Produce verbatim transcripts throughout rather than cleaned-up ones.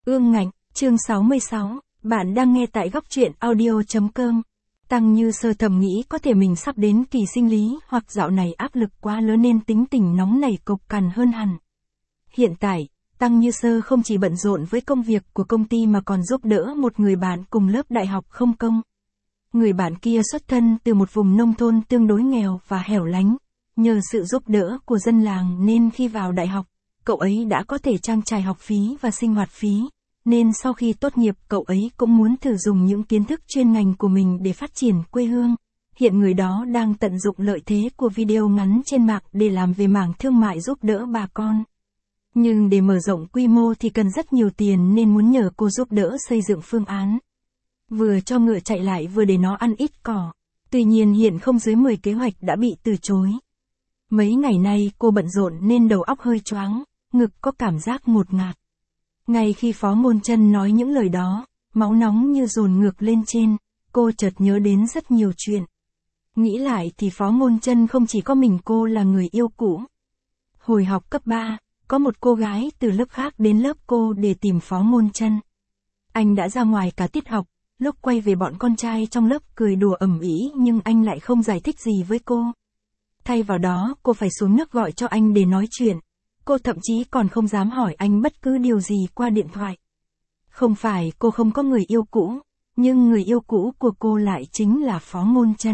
Ương ngạnh, chương sáu mươi sáu, bạn đang nghe tại góc truyện audio.com. Tăng Như Sơ thầm nghĩ có thể mình sắp đến kỳ sinh lý hoặc dạo này áp lực quá lớn nên tính tình nóng nảy cộc cằn hơn hẳn. Hiện tại, Tăng Như Sơ không chỉ bận rộn với công việc của công ty mà còn giúp đỡ một người bạn cùng lớp đại học không công. Người bạn kia xuất thân từ một vùng nông thôn tương đối nghèo và hẻo lánh. Nhờ sự giúp đỡ của dân làng nên khi vào đại học, cậu ấy đã có thể trang trải học phí và sinh hoạt phí, nên sau khi tốt nghiệp cậu ấy cũng muốn thử dùng những kiến thức chuyên ngành của mình để phát triển quê hương. Hiện người đó đang tận dụng lợi thế của video ngắn trên mạng để làm về mảng thương mại giúp đỡ bà con. Nhưng để mở rộng quy mô thì cần rất nhiều tiền nên muốn nhờ cô giúp đỡ xây dựng phương án. Vừa cho ngựa chạy lại vừa để nó ăn ít cỏ. Tuy nhiên hiện không dưới mười kế hoạch đã bị từ chối. Mấy ngày nay cô bận rộn nên đầu óc hơi choáng, ngực có cảm giác ngột ngạt. Ngay khi Phó Ngôn Chân nói những lời đó, máu nóng như dồn ngược lên trên, cô chợt nhớ đến rất nhiều chuyện. Nghĩ lại thì Phó Ngôn Chân không chỉ có mình cô là người yêu cũ. Hồi học cấp ba, có một cô gái từ lớp khác đến lớp cô để tìm Phó Ngôn Chân. Anh đã ra ngoài cả tiết học, lúc quay về bọn con trai trong lớp cười đùa ầm ĩ nhưng anh lại không giải thích gì với cô. Thay vào đó, cô phải xuống nước gọi cho anh để nói chuyện. Cô thậm chí còn không dám hỏi anh bất cứ điều gì qua điện thoại. Không phải cô không có người yêu cũ, nhưng người yêu cũ của cô lại chính là Phó Ngôn Chân.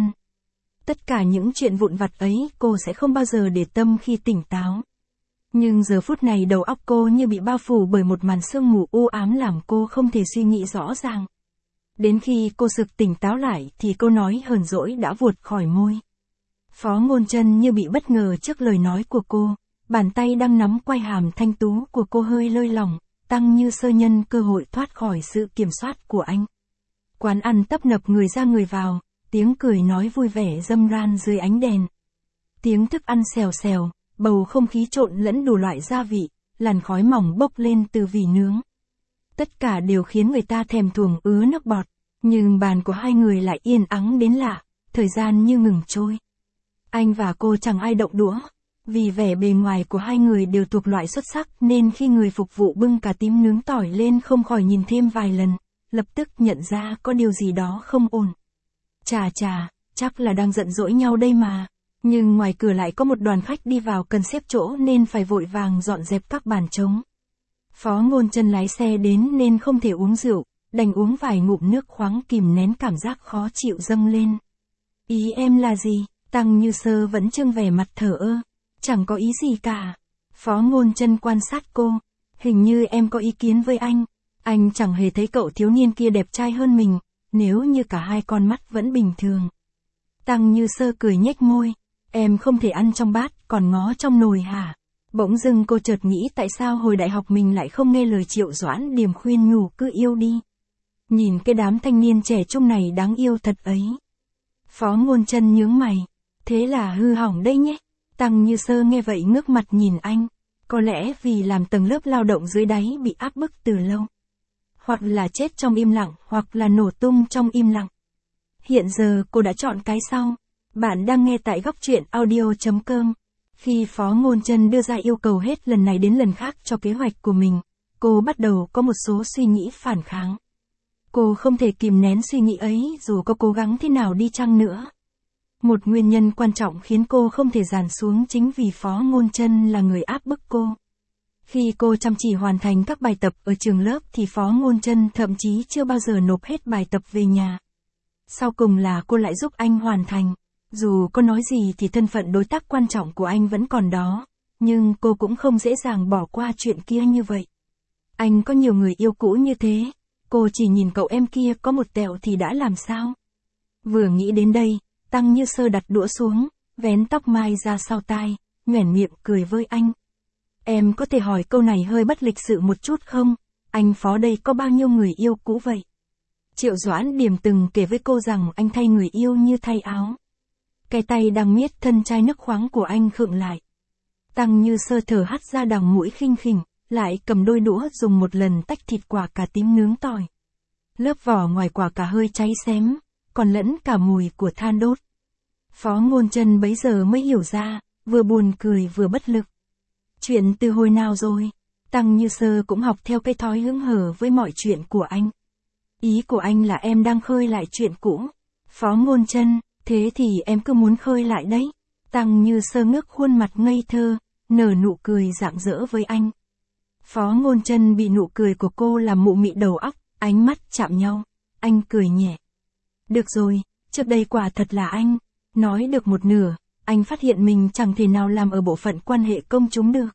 Tất cả những chuyện vụn vặt ấy cô sẽ không bao giờ để tâm khi tỉnh táo. Nhưng giờ phút này đầu óc cô như bị bao phủ bởi một màn sương mù u ám làm cô không thể suy nghĩ rõ ràng. Đến khi cô sực tỉnh táo lại thì câu nói hờn dỗi đã vuột khỏi môi. Phó Ngôn Chân như bị bất ngờ trước lời nói của cô, bàn tay đang nắm quai hàm thanh tú của cô hơi lơi lỏng, Tăng Như Sơ nhân cơ hội thoát khỏi sự kiểm soát của anh. Quán ăn tấp nập người ra người vào, tiếng cười nói vui vẻ râm ran dưới ánh đèn. Tiếng thức ăn xèo xèo, bầu không khí trộn lẫn đủ loại gia vị, làn khói mỏng bốc lên từ vỉ nướng. Tất cả đều khiến người ta thèm thuồng ứa nước bọt, nhưng bàn của hai người lại yên ắng đến lạ, thời gian như ngừng trôi. Anh và cô chẳng ai động đũa, vì vẻ bề ngoài của hai người đều thuộc loại xuất sắc nên khi người phục vụ bưng cà tím nướng tỏi lên không khỏi nhìn thêm vài lần, lập tức nhận ra có điều gì đó không ổn. Chà chà, chắc là đang giận dỗi nhau đây mà, nhưng ngoài cửa lại có một đoàn khách đi vào cần xếp chỗ nên phải vội vàng dọn dẹp các bàn trống. Phó Ngôn Chân lái xe đến nên không thể uống rượu, đành uống vài ngụm nước khoáng kìm nén cảm giác khó chịu dâng lên. Ý em là gì? Tăng Như Sơ vẫn trưng vẻ mặt thờ ơ. Chẳng có ý gì cả. Phó Ngôn Chân quan sát cô. Hình như em có ý kiến với anh. Anh chẳng hề thấy cậu thiếu niên kia đẹp trai hơn mình, nếu như cả hai con mắt vẫn bình thường. Tăng Như Sơ cười nhếch môi. Em không thể ăn trong bát, còn ngó trong nồi hả? Bỗng dưng cô chợt nghĩ tại sao hồi đại học mình lại không nghe lời Triệu Doãn Điềm khuyên nhủ cứ yêu đi. Nhìn cái đám thanh niên trẻ trung này đáng yêu thật ấy. Phó Ngôn Chân nhướng mày. Thế là hư hỏng đây nhé. Tăng Như Sơ nghe vậy ngước mặt nhìn anh. Có lẽ vì làm tầng lớp lao động dưới đáy bị áp bức từ lâu. Hoặc là chết trong im lặng, hoặc là nổ tung trong im lặng. Hiện giờ cô đã chọn cái sau. Bạn đang nghe tại góc truyện audio.com. Khi Phó Ngôn Chân đưa ra yêu cầu hết lần này đến lần khác cho kế hoạch của mình, cô bắt đầu có một số suy nghĩ phản kháng. Cô không thể kìm nén suy nghĩ ấy dù có cố gắng thế nào đi chăng nữa. Một nguyên nhân quan trọng khiến cô không thể dàn xuống chính vì Phó Ngôn Chân là người áp bức cô. Khi cô chăm chỉ hoàn thành các bài tập ở trường lớp thì Phó Ngôn Chân thậm chí chưa bao giờ nộp hết bài tập về nhà. Sau cùng là cô lại giúp anh hoàn thành. Dù có nói gì thì thân phận đối tác quan trọng của anh vẫn còn đó, nhưng cô cũng không dễ dàng bỏ qua chuyện kia như vậy. Anh có nhiều người yêu cũ như thế, cô chỉ nhìn cậu em kia có một tẹo thì đã làm sao? Vừa nghĩ đến đây, Tăng Như Sơ đặt đũa xuống, vén tóc mai ra sau tai, nhoẻn miệng cười với anh. Em có thể hỏi câu này hơi bất lịch sự một chút không? Anh Phó đây có bao nhiêu người yêu cũ vậy? Triệu Doãn Điềm từng kể với cô rằng anh thay người yêu như thay áo. Cái tay đang miết thân chai nước khoáng của anh khựng lại. Tăng Như Sơ thở hắt ra đằng mũi khinh khỉnh, lại cầm đôi đũa dùng một lần tách thịt quả cà tím nướng tỏi. Lớp vỏ ngoài quả cà hơi cháy xém, còn lẫn cả mùi của than đốt. Phó Ngôn Chân bấy giờ mới hiểu ra, vừa buồn cười vừa bất lực. Chuyện từ hồi nào rồi? Tăng Như Sơ cũng học theo cái thói hứng hờ với mọi chuyện của anh. Ý của anh là em đang khơi lại chuyện cũ. Phó Ngôn Chân, thế thì em cứ muốn khơi lại đấy. Tăng Như Sơ ngước khuôn mặt ngây thơ, nở nụ cười rạng rỡ với anh. Phó Ngôn Chân bị nụ cười của cô làm mụ mị đầu óc, ánh mắt chạm nhau. Anh cười nhẹ. Được rồi, trước đây quả thật là anh. Nói được một nửa, anh phát hiện mình chẳng thể nào làm ở bộ phận quan hệ công chúng được.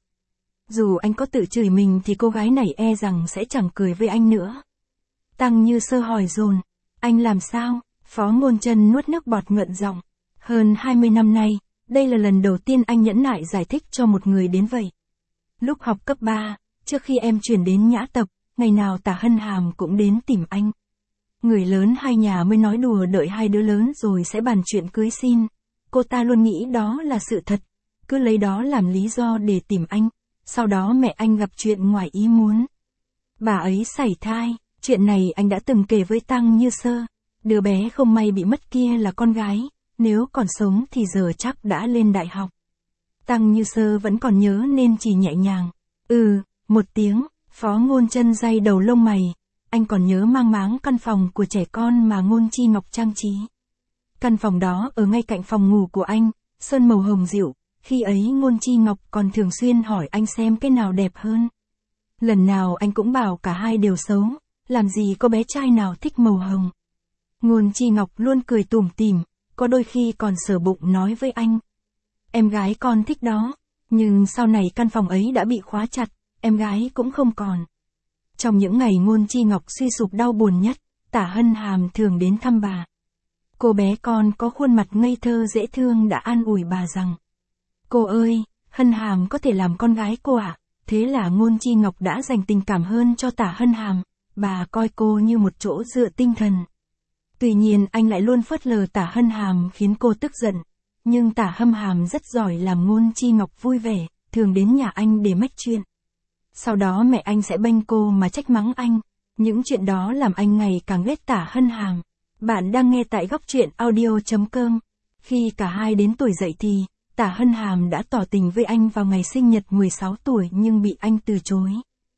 Dù anh có tự chửi mình thì cô gái này e rằng sẽ chẳng cười với anh nữa. Tăng Như Sơ hỏi dồn. Anh làm sao? Phó Ngôn Chân nuốt nước bọt ngượng giọng. Hơn hai mươi năm nay, đây là lần đầu tiên anh nhẫn nại giải thích cho một người đến vậy. Lúc học cấp ba, trước khi em chuyển đến Nhã Tập, ngày nào Tả Hân Hàm cũng đến tìm anh. Người lớn hai nhà mới nói đùa đợi hai đứa lớn rồi sẽ bàn chuyện cưới xin. Cô ta luôn nghĩ đó là sự thật, cứ lấy đó làm lý do để tìm anh. Sau đó mẹ anh gặp chuyện ngoài ý muốn. Bà ấy sảy thai, chuyện này anh đã từng kể với Tăng Như Sơ. Đứa bé không may bị mất kia là con gái, nếu còn sống thì giờ chắc đã lên đại học. Tăng Như Sơ vẫn còn nhớ nên chỉ nhẹ nhàng. Ừ, một tiếng, Phó Ngôn Chân day đầu lông mày. Anh còn nhớ mang máng căn phòng của trẻ con mà Ngôn Chi Ngọc trang trí. Căn phòng đó ở ngay cạnh phòng ngủ của anh, sơn màu hồng dịu. Khi ấy Ngôn Chi Ngọc còn thường xuyên hỏi anh xem cái nào đẹp hơn. Lần nào anh cũng bảo cả hai đều xấu, làm gì có bé trai nào thích màu hồng. Ngôn Chi Ngọc luôn cười tủm tỉm, có đôi khi còn sờ bụng nói với anh. Em gái con thích đó, nhưng sau này căn phòng ấy đã bị khóa chặt, em gái cũng không còn. Trong những ngày Ngôn Chi Ngọc suy sụp đau buồn nhất, Tả Hân Hàm thường đến thăm bà. Cô bé con có khuôn mặt ngây thơ dễ thương đã an ủi bà rằng. Cô ơi, Hân Hàm có thể làm con gái cô ạ. À? Thế là Ngôn Chi Ngọc đã dành tình cảm hơn cho Tả Hân Hàm, bà coi cô như một chỗ dựa tinh thần. Tuy nhiên anh lại luôn phớt lờ Tả Hân Hàm khiến cô tức giận. Nhưng Tả Hân Hàm rất giỏi làm Ngôn Chi Ngọc vui vẻ, thường đến nhà anh để mách chuyện. Sau đó mẹ anh sẽ bênh cô mà trách mắng anh. Những chuyện đó làm anh ngày càng ghét Tả Hân Hàm. Bạn đang nghe tại góc truyện audio chấm com. Khi cả hai đến tuổi dậy thì, Tả Hân Hàm đã tỏ tình với anh vào ngày sinh nhật mười sáu tuổi nhưng bị anh từ chối.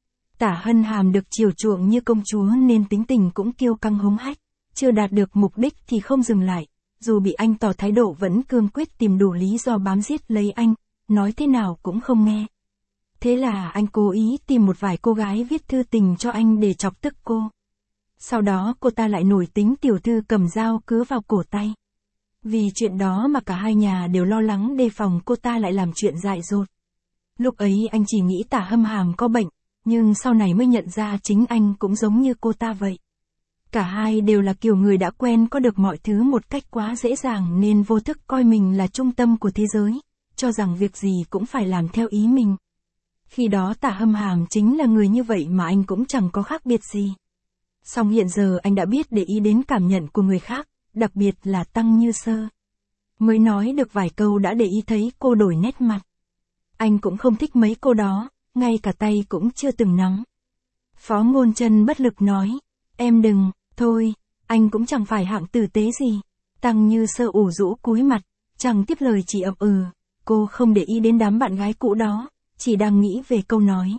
Tả Hân Hàm được chiều chuộng như công chúa nên tính tình cũng kiêu căng hống hách. Chưa đạt được mục đích thì không dừng lại. Dù bị anh tỏ thái độ vẫn cương quyết tìm đủ lý do bám giết lấy anh, nói thế nào cũng không nghe. Thế là anh cố ý tìm một vài cô gái viết thư tình cho anh để chọc tức cô. Sau đó cô ta lại nổi tính tiểu thư cầm dao cứa vào cổ tay. Vì chuyện đó mà cả hai nhà đều lo lắng đề phòng cô ta lại làm chuyện dại dột. Lúc ấy anh chỉ nghĩ Tả Hân Hàm có bệnh, nhưng sau này mới nhận ra chính anh cũng giống như cô ta vậy. Cả hai đều là kiểu người đã quen có được mọi thứ một cách quá dễ dàng nên vô thức coi mình là trung tâm của thế giới, cho rằng việc gì cũng phải làm theo ý mình. Khi đó Tả Hân Hàm chính là người như vậy mà anh cũng chẳng có khác biệt gì. Song hiện giờ anh đã biết để ý đến cảm nhận của người khác, đặc biệt là Tăng Như Sơ. Mới nói được vài câu đã để ý thấy cô đổi nét mặt. Anh cũng không thích mấy cô đó, ngay cả tay cũng chưa từng nắm. Phó Ngôn Chân bất lực nói, em đừng, thôi, anh cũng chẳng phải hạng tử tế gì. Tăng Như Sơ ủ rũ cúi mặt, chẳng tiếp lời chỉ ậm ừ, cô không để ý đến đám bạn gái cũ đó, chỉ đang nghĩ về câu nói.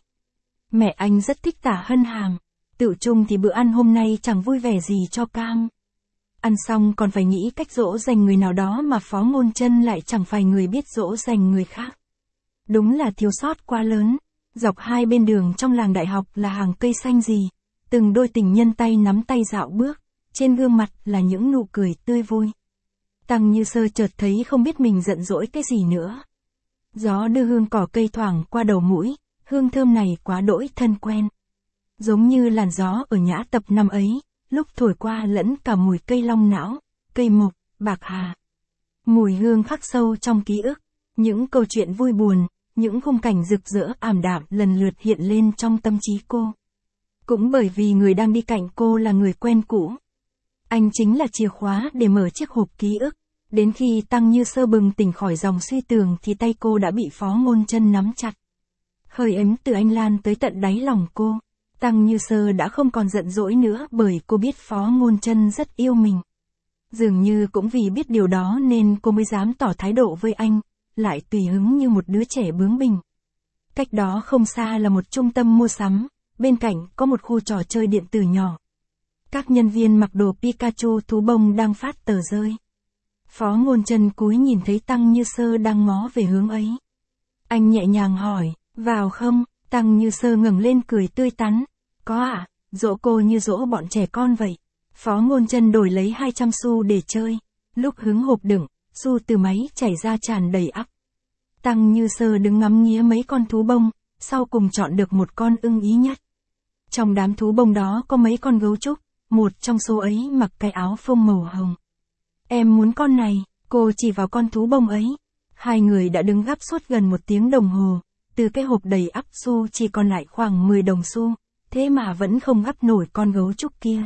Mẹ anh rất thích Tả Hân Hàm, tự chung thì bữa ăn hôm nay chẳng vui vẻ gì cho cam. Ăn xong còn phải nghĩ cách dỗ dành người nào đó mà Phó Ngôn Chân lại chẳng phải người biết dỗ dành người khác. Đúng là thiếu sót quá lớn. Dọc hai bên đường trong làng đại học là hàng cây xanh gì, từng đôi tình nhân tay nắm tay dạo bước, trên gương mặt là những nụ cười tươi vui. Tăng Như Sơ chợt thấy không biết mình giận dỗi cái gì nữa. Gió đưa hương cỏ cây thoảng qua đầu mũi, hương thơm này quá đỗi thân quen. Giống như làn gió ở Nhã Tập năm ấy, lúc thổi qua lẫn cả mùi cây long não, cây mộc, bạc hà. Mùi hương khắc sâu trong ký ức, những câu chuyện vui buồn, những khung cảnh rực rỡ ảm đạm lần lượt hiện lên trong tâm trí cô. Cũng bởi vì người đang đi cạnh cô là người quen cũ. Anh chính là chìa khóa để mở chiếc hộp ký ức. Đến khi Tăng Như Sơ bừng tỉnh khỏi dòng suy tưởng thì tay cô đã bị Phó Ngôn Chân nắm chặt. Hơi ấm từ anh lan tới tận đáy lòng cô. Tăng Như Sơ đã không còn giận dỗi nữa bởi cô biết Phó Ngôn Chân rất yêu mình. Dường như cũng vì biết điều đó nên cô mới dám tỏ thái độ với anh, lại tùy hứng như một đứa trẻ bướng bỉnh. Cách đó không xa là một trung tâm mua sắm, bên cạnh có một khu trò chơi điện tử nhỏ. Các nhân viên mặc đồ Pikachu thú bông đang phát tờ rơi. Phó Ngôn Chân cúi nhìn thấy Tăng Như Sơ đang ngó về hướng ấy. Anh nhẹ nhàng hỏi, vào không? Tăng Như Sơ ngẩng lên cười tươi tắn. Có ạ, à, dỗ cô như dỗ bọn trẻ con vậy. Phó Ngôn Chân đổi lấy hai trăm xu để chơi. Lúc hứng hộp đựng, xu từ máy chảy ra tràn đầy ắp. Tăng Như Sơ đứng ngắm nghía mấy con thú bông, sau cùng chọn được một con ưng ý nhất. Trong đám thú bông đó có mấy con gấu trúc, một trong số ấy mặc cái áo phông màu hồng. Em muốn con này, cô chỉ vào con thú bông ấy. Hai người đã đứng gắp suốt gần một tiếng đồng hồ, từ cái hộp đầy ắp xu chỉ còn lại khoảng mười đồng xu, thế mà vẫn không gắp nổi con gấu trúc kia.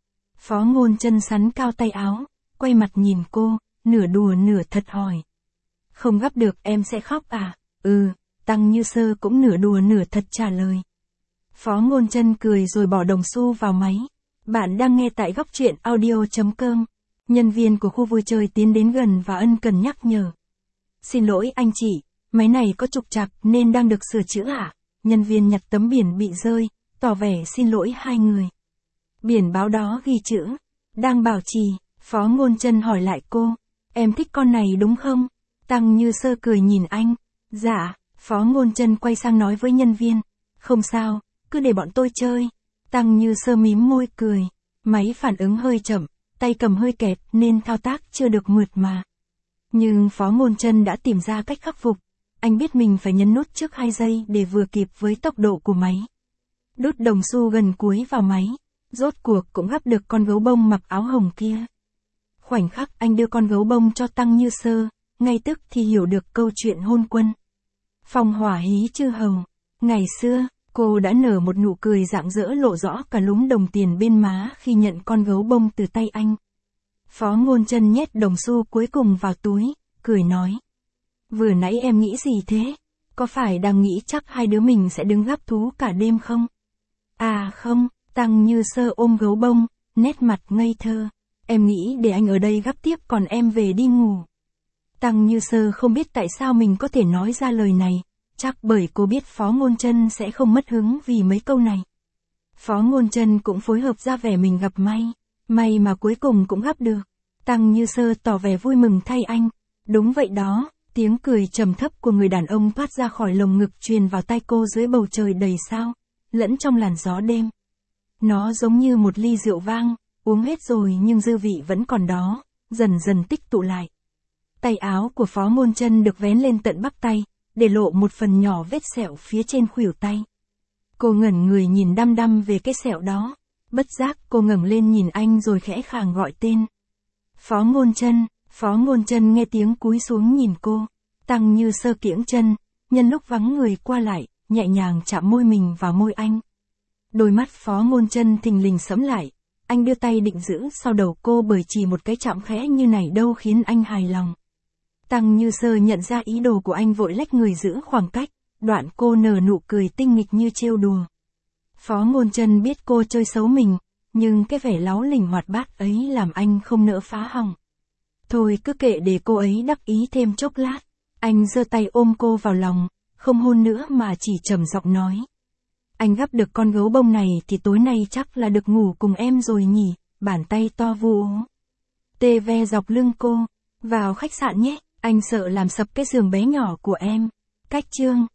Phó Ngôn Chân sắn cao tay áo, quay mặt nhìn cô, nửa đùa nửa thật hỏi. Không gắp được em sẽ khóc à? Ừ, Tăng Như Sơ cũng nửa đùa nửa thật trả lời. Phó Ngôn Chân cười rồi bỏ đồng xu vào máy. Bạn đang nghe tại góc truyện audio chấm com. Nhân viên của khu vui chơi tiến đến gần và ân cần nhắc nhở. Xin lỗi anh chị, máy này có trục trặc nên đang được sửa chữa ạ. À? Nhân viên nhặt tấm biển bị rơi, tỏ vẻ xin lỗi hai người. Biển báo đó ghi chữ, đang bảo trì. Phó Ngôn Chân hỏi lại cô, em thích con này đúng không? Tăng Như Sơ cười nhìn anh. Dạ, Phó Ngôn Chân quay sang nói với nhân viên. Không sao, cứ để bọn tôi chơi. Tăng Như Sơ mím môi cười. Máy phản ứng hơi chậm, tay cầm hơi kẹt nên thao tác chưa được mượt mà. Nhưng Phó Ngôn Chân đã tìm ra cách khắc phục. Anh biết mình phải nhấn nút trước hai giây để vừa kịp với tốc độ của máy. Đút đồng xu gần cuối vào máy. Rốt cuộc cũng gắp được con gấu bông mặc áo hồng kia. Khoảnh khắc anh đưa con gấu bông cho Tăng Như Sơ, ngay tức thì hiểu được câu chuyện hôn quân. Phong hỏa hí chư hầu. Ngày xưa, cô đã nở một nụ cười rạng rỡ lộ rõ cả lúm đồng tiền bên má khi nhận con gấu bông từ tay anh. Phó Ngôn Chân nhét đồng xu cuối cùng vào túi, cười nói. Vừa nãy em nghĩ gì thế? Có phải đang nghĩ chắc hai đứa mình sẽ đứng gắp thú cả đêm không? À không, Tăng Như Sơ ôm gấu bông, nét mặt ngây thơ. Em nghĩ để anh ở đây gắp tiếp còn em về đi ngủ. Tăng Như Sơ không biết tại sao mình có thể nói ra lời này, chắc bởi cô biết Phó Ngôn Chân sẽ không mất hứng vì mấy câu này. Phó Ngôn Chân cũng phối hợp ra vẻ mình gặp may, may mà cuối cùng cũng gắp được. Tăng Như Sơ tỏ vẻ vui mừng thay anh. Đúng vậy đó, tiếng cười trầm thấp của người đàn ông thoát ra khỏi lồng ngực truyền vào tai cô dưới bầu trời đầy sao, lẫn trong làn gió đêm. Nó giống như một ly rượu vang, uống hết rồi nhưng dư vị vẫn còn đó, dần dần tích tụ lại. Tay áo của Phó Ngôn Chân được vén lên tận bắp tay, để lộ một phần nhỏ vết sẹo phía trên khuỷu tay. Cô ngẩn người nhìn đăm đăm về cái sẹo đó, bất giác cô ngẩng lên nhìn anh rồi khẽ khàng gọi tên. Phó Ngôn Chân. Phó Ngôn Chân nghe tiếng cúi xuống nhìn cô. Tăng Như Sơ kiễng chân, nhân lúc vắng người qua lại, nhẹ nhàng chạm môi mình vào môi anh. Đôi mắt Phó Ngôn Chân thình lình sẫm lại, anh đưa tay định giữ sau đầu cô bởi chỉ một cái chạm khẽ như này đâu khiến anh hài lòng. Tăng Như Sơ nhận ra ý đồ của anh vội lách người giữ khoảng cách, đoạn cô nở nụ cười tinh nghịch như trêu đùa. Phó Ngôn Chân biết cô chơi xấu mình, nhưng cái vẻ láu lỉnh hoạt bát ấy làm anh không nỡ phá hỏng. Thôi cứ kệ để cô ấy đắc ý thêm chốc lát. Anh giơ tay ôm cô vào lòng, không hôn nữa mà chỉ trầm giọng nói. Anh gắp được con gấu bông này thì tối nay chắc là được ngủ cùng em rồi nhỉ, bàn tay to vu ố. Tê ve dọc lưng cô. Vào khách sạn nhé, anh sợ làm sập cái giường bé nhỏ của em. Cách chương.